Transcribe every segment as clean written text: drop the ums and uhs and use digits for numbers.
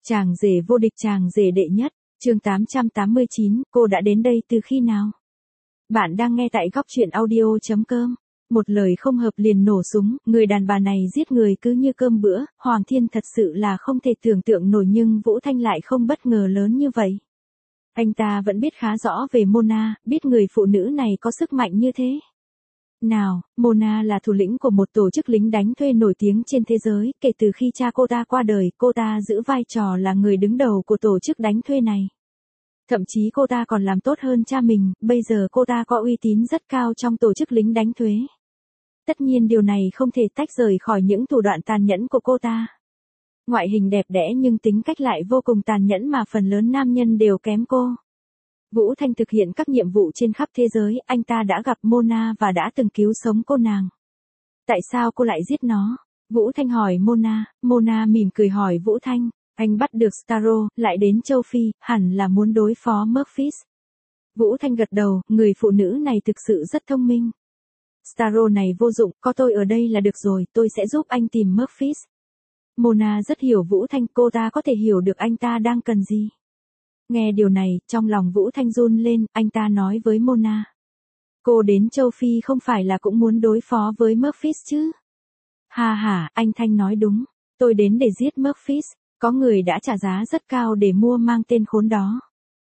Chàng rể vô địch, chàng rể đệ nhất, chương 889, cô đã đến đây từ khi nào? Bạn đang nghe tại góc truyện audio.com. Một lời không hợp liền nổ súng, người đàn bà này giết người cứ như cơm bữa, Hoàng Thiên thật sự là không thể tưởng tượng nổi, nhưng Vũ Thanh lại không bất ngờ lớn như vậy. Anh ta vẫn biết khá rõ về Mona, biết người phụ nữ này có sức mạnh như thế. Nào, Mona là thủ lĩnh của một tổ chức lính đánh thuê nổi tiếng trên thế giới, kể từ khi cha cô ta qua đời, cô ta giữ vai trò là người đứng đầu của tổ chức đánh thuê này. Thậm chí cô ta còn làm tốt hơn cha mình, bây giờ cô ta có uy tín rất cao trong tổ chức lính đánh thuê. Tất nhiên điều này không thể tách rời khỏi những thủ đoạn tàn nhẫn của cô ta. Ngoại hình đẹp đẽ nhưng tính cách lại vô cùng tàn nhẫn mà phần lớn nam nhân đều kém cô. Vũ Thanh thực hiện các nhiệm vụ trên khắp thế giới, anh ta đã gặp Mona và đã từng cứu sống cô nàng. Tại sao cô lại giết nó? Vũ Thanh hỏi Mona, Mona mỉm cười hỏi Vũ Thanh, anh bắt được Starro, lại đến châu Phi, hẳn là muốn đối phó Memphis. Vũ Thanh gật đầu, người phụ nữ này thực sự rất thông minh. Starro này vô dụng, có tôi ở đây là được rồi, tôi sẽ giúp anh tìm Memphis. Mona rất hiểu Vũ Thanh, cô ta có thể hiểu được anh ta đang cần gì. Nghe điều này, trong lòng Vũ Thanh run lên, anh ta nói với Mona. Cô đến châu Phi không phải là cũng muốn đối phó với Memphis chứ? Ha ha, anh Thanh nói đúng. Tôi đến để giết Memphis, có người đã trả giá rất cao để mua mang tên khốn đó.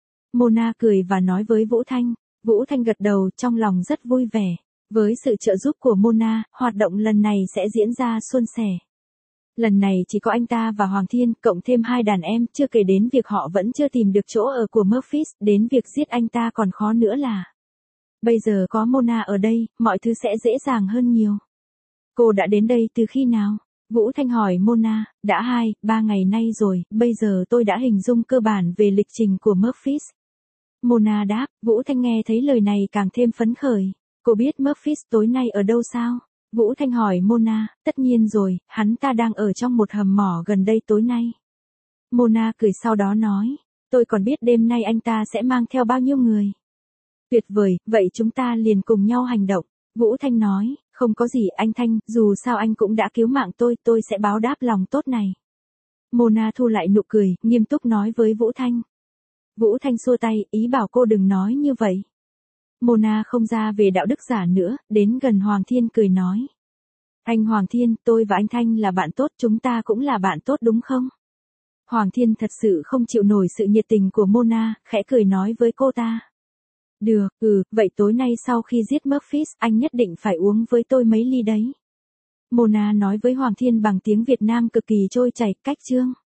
Mona cười và nói với Vũ Thanh. Vũ Thanh gật đầu, trong lòng rất vui vẻ. Với sự trợ giúp của Mona, hoạt động lần này sẽ diễn ra suôn sẻ. Lần này chỉ có anh ta và Hoàng Thiên, cộng thêm hai đàn em, chưa kể đến việc họ vẫn chưa tìm được chỗ ở của Memphis, đến việc giết anh ta còn khó nữa là. Bây giờ có Mona ở đây, mọi thứ sẽ dễ dàng hơn nhiều. Cô đã đến đây từ khi nào? Vũ Thanh hỏi Mona, đã 2-3 ngày nay rồi, bây giờ tôi đã hình dung cơ bản về lịch trình của Memphis. Mona đáp, Vũ Thanh nghe thấy lời này càng thêm phấn khởi. Cô biết Memphis tối nay ở đâu sao? Vũ Thanh hỏi Mona, tất nhiên rồi, hắn ta đang ở trong một hầm mỏ gần đây tối nay. Mona cười sau đó nói, tôi còn biết đêm nay anh ta sẽ mang theo bao nhiêu người. Tuyệt vời, vậy chúng ta liền cùng nhau hành động. Vũ Thanh nói, không có gì anh Thanh, dù sao anh cũng đã cứu mạng tôi sẽ báo đáp lòng tốt này. Mona thu lại nụ cười, nghiêm túc nói với Vũ Thanh. Vũ Thanh xua tay, ý bảo cô đừng nói như vậy. Mona không ra về đạo đức giả nữa, đến gần Hoàng Thiên cười nói. Anh Hoàng Thiên, tôi và anh Thanh là bạn tốt, chúng ta cũng là bạn tốt đúng không? Hoàng Thiên thật sự không chịu nổi sự nhiệt tình của Mona, khẽ cười nói với cô ta. Được, vậy tối nay sau khi giết Memphis, anh nhất định phải uống với tôi mấy ly đấy. Mona nói với Hoàng Thiên bằng tiếng Việt Nam cực kỳ trôi chảy, cách chương.